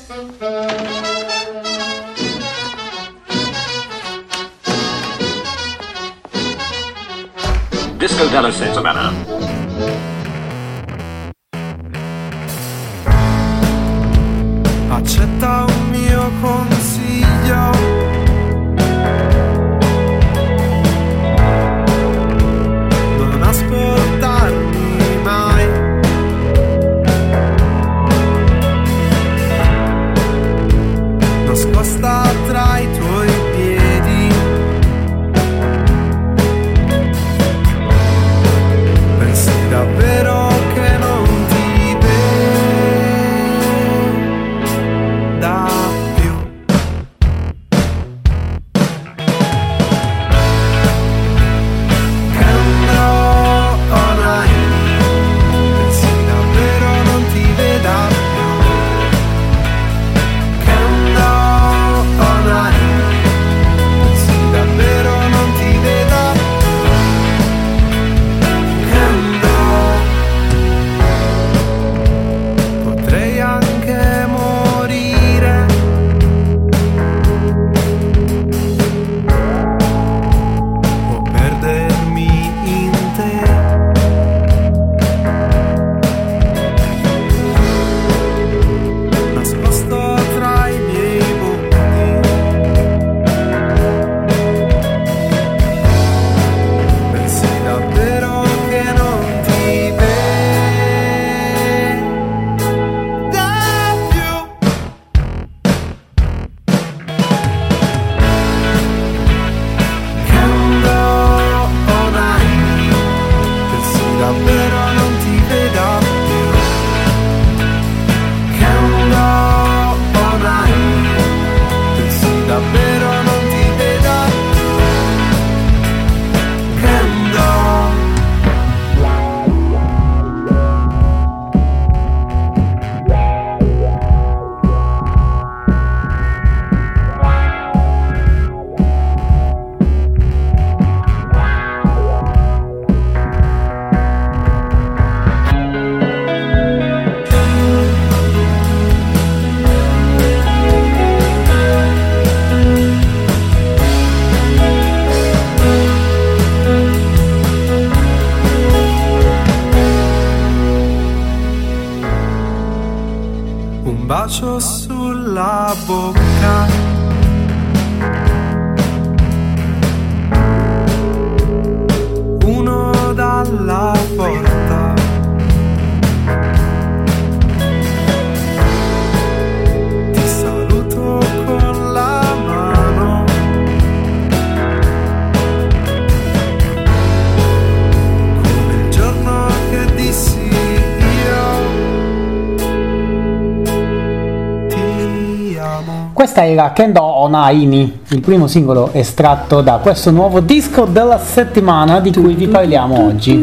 Disco della settimana. Accetta un mio consiglio. Non ascoltarmi mai. Nascosta tra i tuoi piedi. Pensi davvero che non ti veda più? Che andrò online. Pensi davvero non ti veda più? Che andrò online. Pensi davvero non ti veda più? Che andrò. Potrei anche morire. O perdermi in te. Nascosto tra i miei monti. Pensi davvero che non ti veda più? Che andrò online. Pensi davvero non ti veda più? Che andrò online. Pensi davvero non ti veda più? Che andrò. Un bacio sulla bocca. Uno dalla porta. Ti saluto con la mano. Come il giorno che dissi io ti amo. Questa era Kendo Onaimi, il primo singolo estratto da questo nuovo disco della settimana di cui vi parliamo oggi.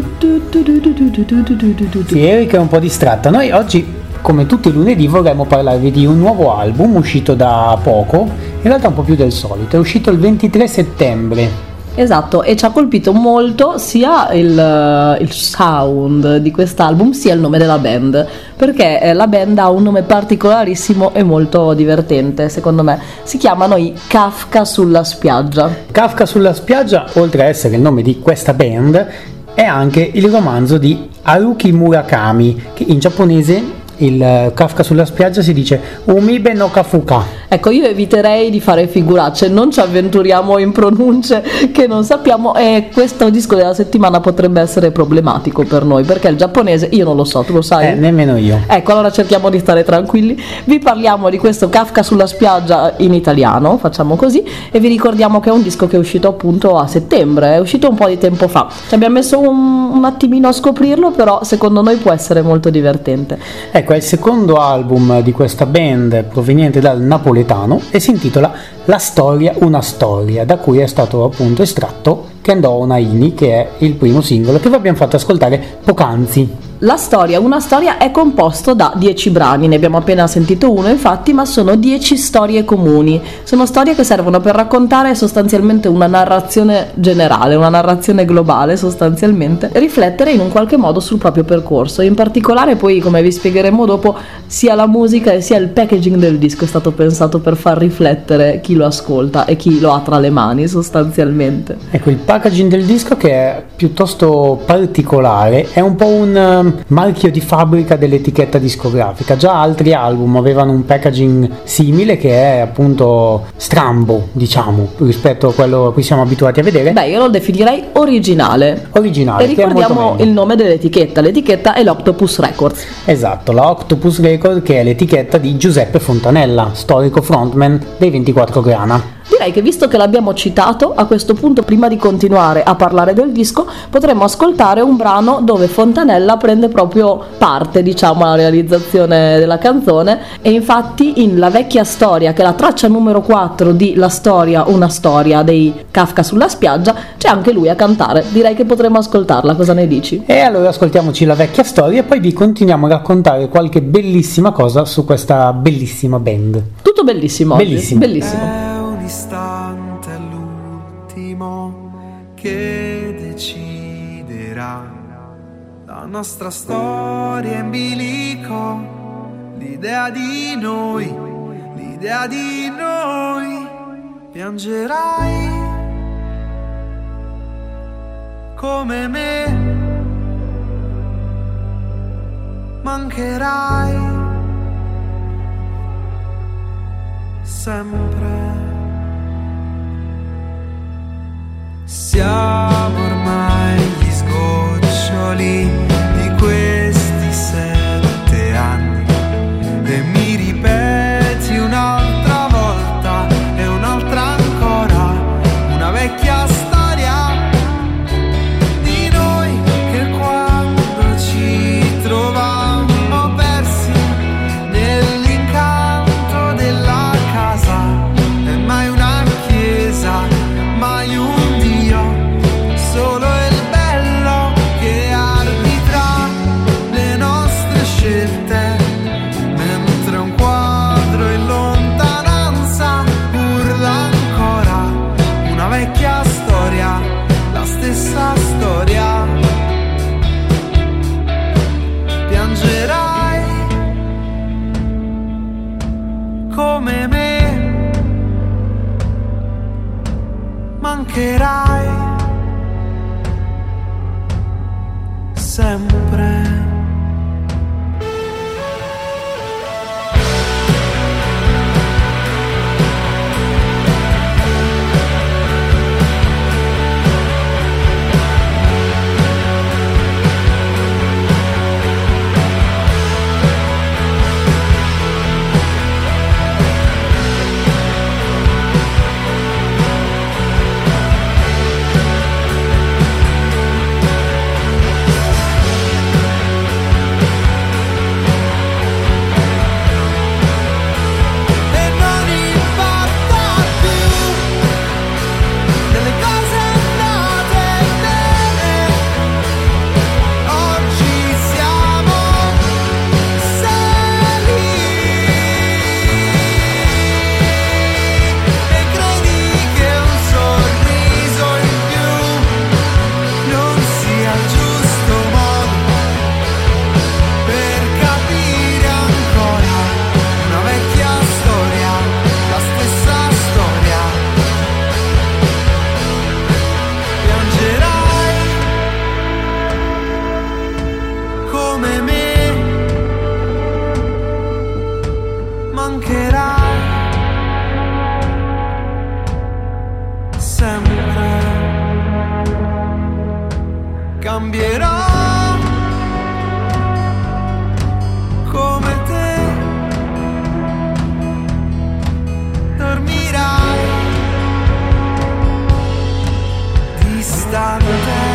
Sì, Erika è un po' distratta. Noi oggi, come tutti i lunedì, vorremmo parlarvi di un nuovo album uscito da poco, in realtà un po' più del solito, è uscito il 23 settembre. Esatto, e ci ha colpito molto sia il sound di quest'album sia il nome della band, perché la band ha un nome particolarissimo e molto divertente, secondo me. Si chiamano i Kafka sulla spiaggia. Kafka sulla spiaggia, oltre a essere il nome di questa band, è anche il romanzo di Haruki Murakami, che in giapponese il Kafka sulla spiaggia si dice Umibe no Kafuka. Ecco, io eviterei di fare figuracce, non ci avventuriamo in pronunce che non sappiamo, e questo disco della settimana potrebbe essere problematico per noi, perché il giapponese io non lo so, tu lo sai? Nemmeno io. Ecco, allora cerchiamo di stare tranquilli. Vi parliamo di questo Kafka sulla spiaggia in italiano, facciamo così, e vi ricordiamo che è un disco che è uscito appunto a settembre, è uscito un po' di tempo fa. Ci abbiamo messo un attimino a scoprirlo, però secondo noi può essere molto divertente. Ecco, è il secondo album di questa band proveniente dal napoletano e si intitola La storia, una storia, da cui è stato appunto estratto Kendo Onaimi, che è il primo singolo che vi abbiamo fatto ascoltare poc'anzi. La storia, una storia è composto da 10 brani, ne abbiamo appena sentito uno infatti, ma sono 10 storie comuni, sono storie che servono per raccontare sostanzialmente una narrazione generale, una narrazione globale sostanzialmente, riflettere in un qualche modo sul proprio percorso. In particolare poi, come vi spiegheremo dopo, sia la musica e sia il packaging del disco è stato pensato per far riflettere chi lo ascolta e chi lo ha tra le mani sostanzialmente. Ecco, il packaging del disco, che è piuttosto particolare, è un po' un marchio di fabbrica dell'etichetta discografica. Già altri album avevano un packaging simile, che è appunto strambo, diciamo, rispetto a quello a cui siamo abituati a vedere. Beh, io lo definirei originale. E che è molto ricordiamo il nome dell'etichetta. L'etichetta è l'Octopus Records. Esatto, la Octopus Record, che è l'etichetta di Giuseppe Fontanella, storico frontman dei 24 Grana. Direi che, visto che l'abbiamo citato, a questo punto, prima di continuare a parlare del disco, potremmo ascoltare un brano dove Fontanella prende proprio parte, diciamo, alla realizzazione della canzone. E infatti in La vecchia storia, che è la traccia numero 4 di La storia, una storia dei Kafka sulla spiaggia, c'è anche lui a cantare. Direi che potremmo ascoltarla, cosa ne dici? E allora ascoltiamoci La vecchia storia e poi vi continuiamo a raccontare qualche bellissima cosa su questa bellissima band. Tutto bellissimo. Bellissimo. Oggi. Bellissimo. È un istante, è l'ultimo che deciderà la nostra storia in bilico, l'idea di noi, l'idea di noi. Piangerai come me, mancherai sempre. Siamo ormai gli sgoccioli di questi 7 anni e mi ripeti un'altra volta e un'altra ancora una vecchia storia di noi che quando ci trovammo persi nell'incanto della casa, e mai una chiesa, mai un Dio, solo il bello che arbitra le nostre scelte, mentre un quadro in lontananza urla ancora una vecchia storia, la stessa storia. Piangerai come me, mancherai sempre. Cambierò come te, dormirai distante.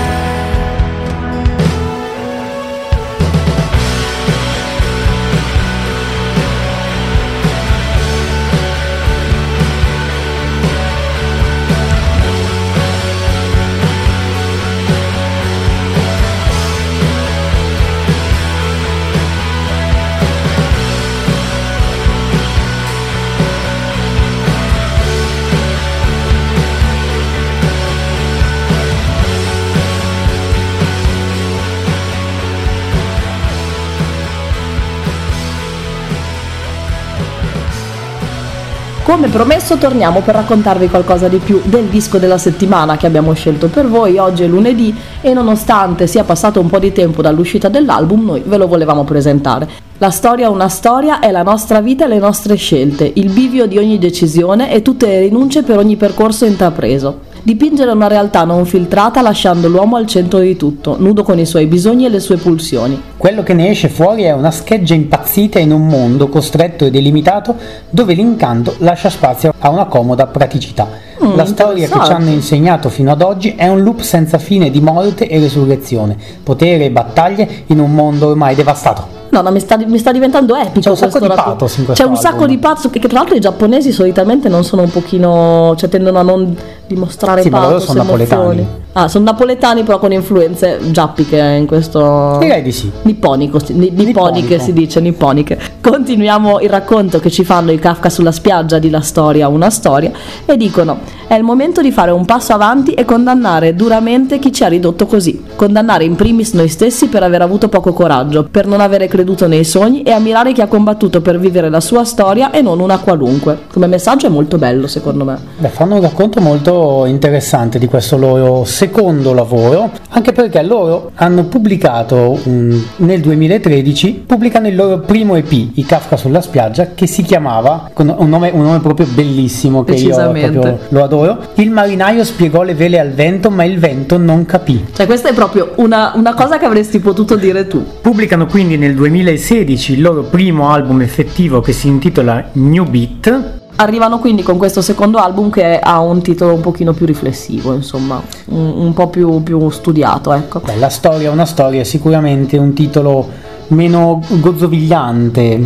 Come promesso torniamo per raccontarvi qualcosa di più del disco della settimana che abbiamo scelto per voi. Oggi è lunedì e nonostante sia passato un po' di tempo dall'uscita dell'album, noi ve lo volevamo presentare. La storia è una storia, è la nostra vita e le nostre scelte, il bivio di ogni decisione e tutte le rinunce per ogni percorso intrapreso. Dipingere una realtà non filtrata lasciando l'uomo al centro di tutto, nudo con i suoi bisogni e le sue pulsioni. Quello che ne esce fuori è una scheggia impazzita in un mondo costretto e delimitato dove l'incanto lascia spazio a una comoda praticità. La storia che ci hanno insegnato fino ad oggi è un loop senza fine di morte e resurrezione, potere e battaglie in un mondo ormai devastato. No, mi sta diventando epico. C'è un sacco di pathos in questo C'è un sacco album. di pathos, che tra l'altro i giapponesi solitamente non sono un pochino, cioè tendono a non dimostrare Sì, ma loro pathos, sono emozioni. napoletani. Ah, sono napoletani però con influenze giappiche in questo. Direi di sì. Nipponiche si dice, nipponiche. Continuiamo il racconto che ci fanno i Kafka sulla spiaggia di La storia, una storia, e dicono: è il momento di fare un passo avanti e condannare duramente chi ci ha ridotto così. Condannare in primis noi stessi per aver avuto poco coraggio, per non avere creduto nei sogni, e ammirare chi ha combattuto per vivere la sua storia e non una qualunque. Come messaggio è molto bello, secondo me. Beh, fanno un racconto molto interessante di questo loro secondo lavoro, anche perché loro hanno pubblicato nel 2013 pubblicano il loro primo EP, i Kafka sulla spiaggia, che si chiamava, con un nome proprio bellissimo che io proprio lo adoro, Il marinaio spiegò le vele al vento ma il vento non capì. Cioè questa è proprio una cosa che avresti potuto dire tu. Pubblicano quindi nel 2016 il loro primo album effettivo che si intitola New Beat. Arrivano quindi con questo secondo album che ha un titolo un pochino più riflessivo, insomma, un po' più studiato, ecco. Beh, La storia è una storia è sicuramente un titolo meno gozzovigliante.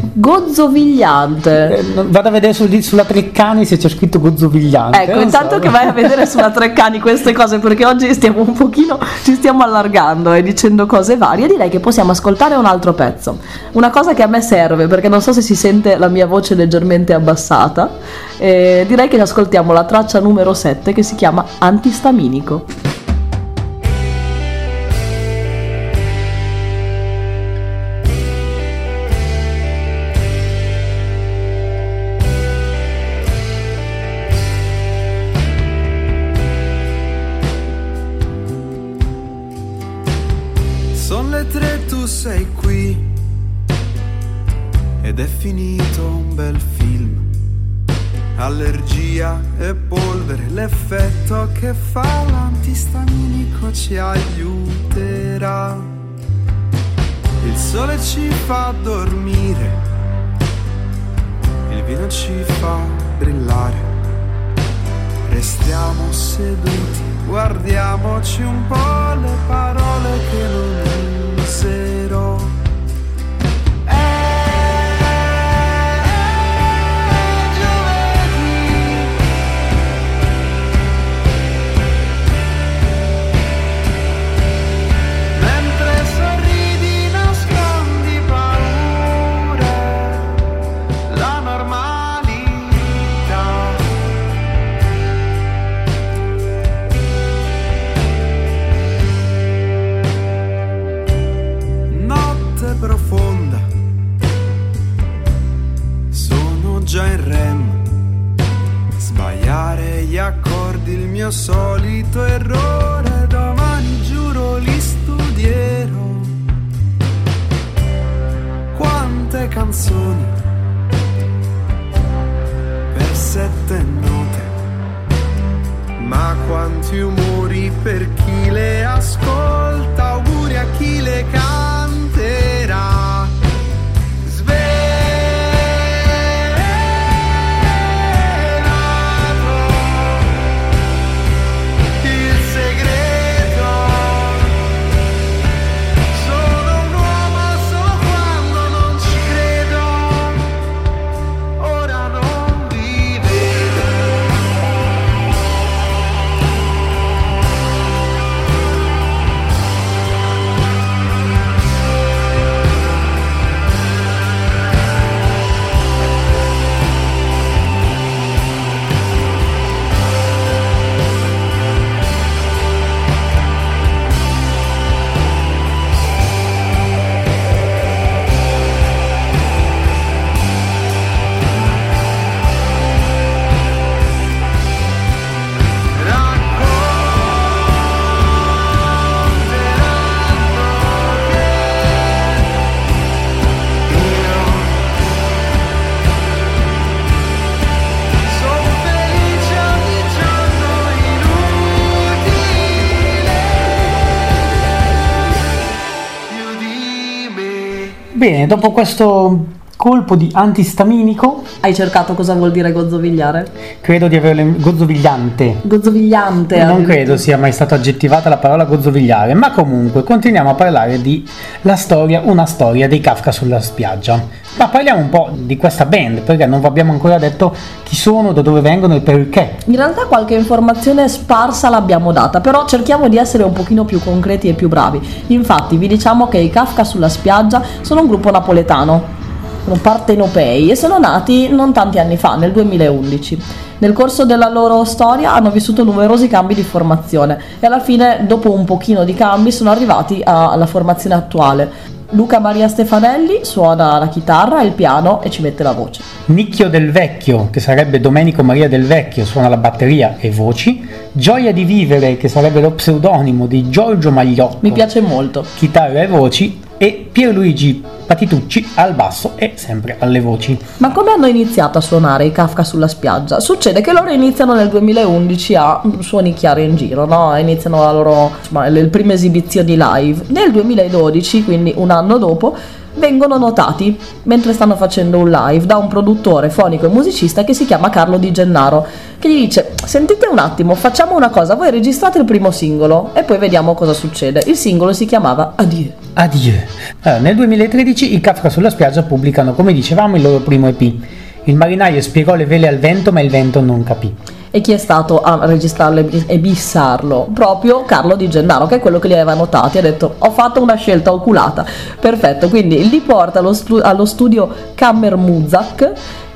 Vado a vedere sulla Treccani se c'è scritto gozzovigliante. Ecco, intanto che vai a vedere sulla Treccani queste cose, perché oggi ci stiamo allargando e dicendo cose varie, direi che possiamo ascoltare un altro pezzo. Una cosa che a me serve, perché non so se si sente la mia voce leggermente abbassata, direi che ascoltiamo la traccia numero 7 che si chiama Antistaminico. Sono le 3, tu sei qui ed è finito un bel film. Allergia e polvere, l'effetto che fa l'antistaminico ci aiuterà. Il sole ci fa dormire, il vino ci fa brillare. Restiamo seduti, guardiamoci un po' le parole che non userò. Profonda, sono già in REM, sbagliare gli accordi il mio solito errore, domani giuro li studierò. Quante canzoni per 7 note, ma quanti umori per chi le ascolta, auguri a chi le canterà. Bene, dopo questo colpo di antistaminico, Hai cercato cosa vuol dire gozzovigliare? credo di averlo gozzovigliante. Gozzovigliante. Non credo sia mai stata aggettivata la parola gozzovigliare, ma comunque continuiamo a parlare di una storia dei Kafka sulla spiaggia. Ma parliamo un po' di questa band, perché non vi abbiamo ancora detto chi sono, da dove vengono e perché. In realtà qualche informazione sparsa l'abbiamo data, però cerchiamo di essere un pochino più concreti e più bravi. Infatti vi diciamo che i Kafka sulla spiaggia sono un gruppo napoletano, sono partenopei e sono nati non tanti anni fa, nel 2011. Nel corso della loro storia hanno vissuto numerosi cambi di formazione e alla fine, dopo un pochino di cambi, sono arrivati alla formazione attuale. Luca Maria Stefanelli suona la chitarra, il piano e ci mette la voce. Nicchio Del Vecchio, che sarebbe Domenico Maria Del Vecchio, suona la batteria e voci. Gioia di Vivere, che sarebbe lo pseudonimo di Giorgio Magliocco, Mi piace molto. chitarra e voci. E Pierluigi Patitucci al basso e sempre alle voci. Ma come hanno iniziato a suonare i Kafka sulla spiaggia? Succede che loro iniziano nel 2011 a suonicchiare in giro, no? Iniziano le prime esibizioni live. Nel 2012, quindi un anno dopo, vengono notati mentre stanno facendo un live da un produttore fonico e musicista che si chiama Carlo Di Gennaro, che gli dice: sentite un attimo, facciamo una cosa, voi registrate il primo singolo e poi vediamo cosa succede. Il singolo si chiamava Adieu. Adieu. Allora, nel 2013 i Kafka sulla spiaggia pubblicano, come dicevamo, il loro primo EP. Il marinaio spiegò le vele al vento, ma il vento non capì. E chi è stato a registrarlo e bissarlo? Proprio Carlo Di Gennaro, che è quello che li aveva notati. Ha detto: ho fatto una scelta oculata. Perfetto, quindi li porta allo studio Kammer Muzak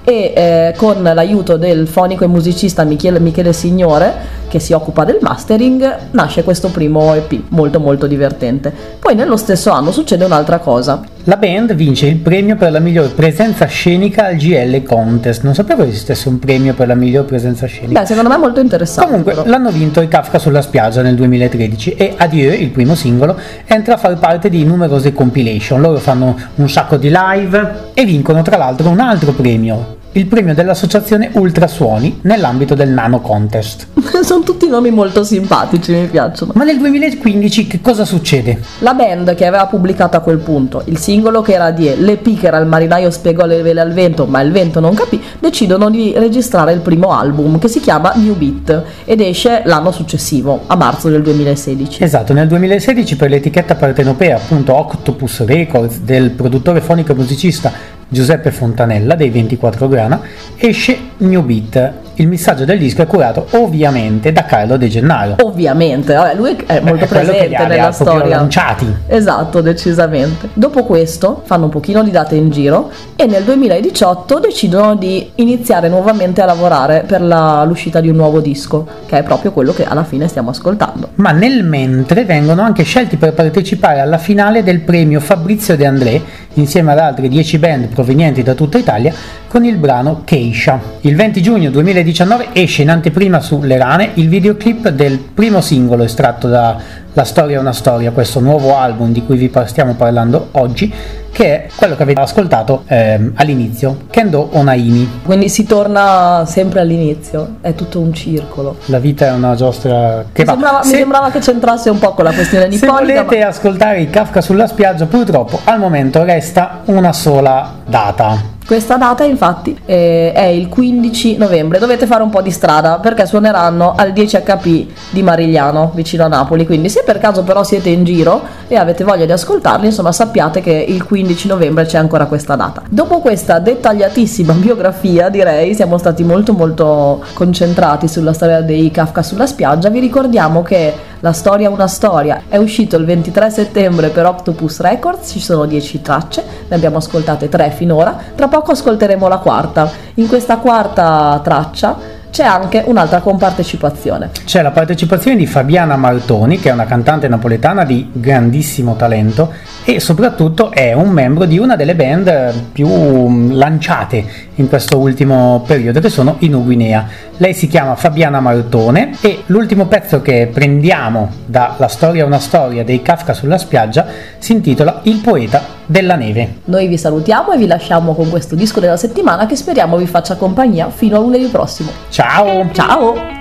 e con l'aiuto del fonico e musicista Michele Signore, che si occupa del mastering, nasce questo primo EP molto molto divertente. Poi nello stesso anno succede un'altra cosa. La band vince il premio per la miglior presenza scenica al GL Contest. Non sapevo esistesse un premio per la miglior presenza scenica. Beh, secondo me è molto interessante. Comunque però l'hanno vinto i Kafka sulla spiaggia nel 2013 e Adieu, il primo singolo, entra a far parte di numerose compilation. Loro fanno un sacco di live e vincono tra l'altro un altro premio, il premio dell'associazione Ultrasuoni nell'ambito del Nano Contest. sono tutti nomi molto simpatici, mi piacciono. Ma nel 2015 che cosa succede? La band che aveva pubblicato a quel punto il singolo che era Adieu, l'EP che era Il marinaio spiegò le vele al vento ma il vento non capì, decidono di registrare il primo album, che si chiama New Beat, ed esce l'anno successivo, a marzo del 2016. Esatto, nel 2016 per l'etichetta partenopea, appunto Octopus Records, del produttore fonico e musicista Giuseppe Fontanella dei 24 Grana, esce New Beat. Il missaggio del disco è curato ovviamente da Carlo De Gennaro. Ovviamente, vabbè, lui è molto quello che li presente ha nella proprio storia. lanciati. Esatto, decisamente. Dopo questo fanno un pochino di date in giro e nel 2018 decidono di iniziare nuovamente a lavorare per l'uscita di un nuovo disco, che è proprio quello che alla fine stiamo ascoltando. Ma nel mentre vengono anche scelti per partecipare alla finale del premio Fabrizio De André insieme ad altre 10 band provenienti da tutta Italia con il brano Keisha. Il 20 giugno 2019 esce in anteprima su Le Rane il videoclip del primo singolo estratto da La storia è una storia, questo nuovo album di cui vi stiamo parlando oggi, che è quello che avete ascoltato all'inizio, Kendo Onaimi. Quindi si torna sempre all'inizio, è tutto un circolo. La vita è una giostra che Mi sembrava che c'entrasse un po' con la questione Se nipponica. volete ascoltare i Kafka sulla spiaggia, purtroppo al momento resta una sola data. Questa data infatti è il 15 novembre, dovete fare un po' di strada perché suoneranno al 10HP di Marigliano, vicino a Napoli, quindi se per caso però siete in giro e avete voglia di ascoltarli, insomma sappiate che il 15 novembre c'è ancora questa data. Dopo questa dettagliatissima biografia, direi, siamo stati molto molto concentrati sulla storia dei Kafka sulla spiaggia. Vi ricordiamo che La storia è una storia è uscito il 23 settembre per Octopus Records, ci sono 10 tracce, ne abbiamo ascoltate 3 finora, tra poco ascolteremo la quarta. In questa quarta traccia c'è anche un'altra compartecipazione. C'è la partecipazione di Fabiana Martoni, che è una cantante napoletana di grandissimo talento e soprattutto è un membro di una delle band più lanciate in questo ultimo periodo, che sono i Nuguinea. Lei si chiama Fabiana Martone e l'ultimo pezzo che prendiamo da La storia è una storia dei Kafka sulla spiaggia si intitola Il poeta della neve. Noi vi salutiamo e vi lasciamo con questo disco della settimana che speriamo vi faccia compagnia fino a lunedì prossimo. Ciao! Ciao!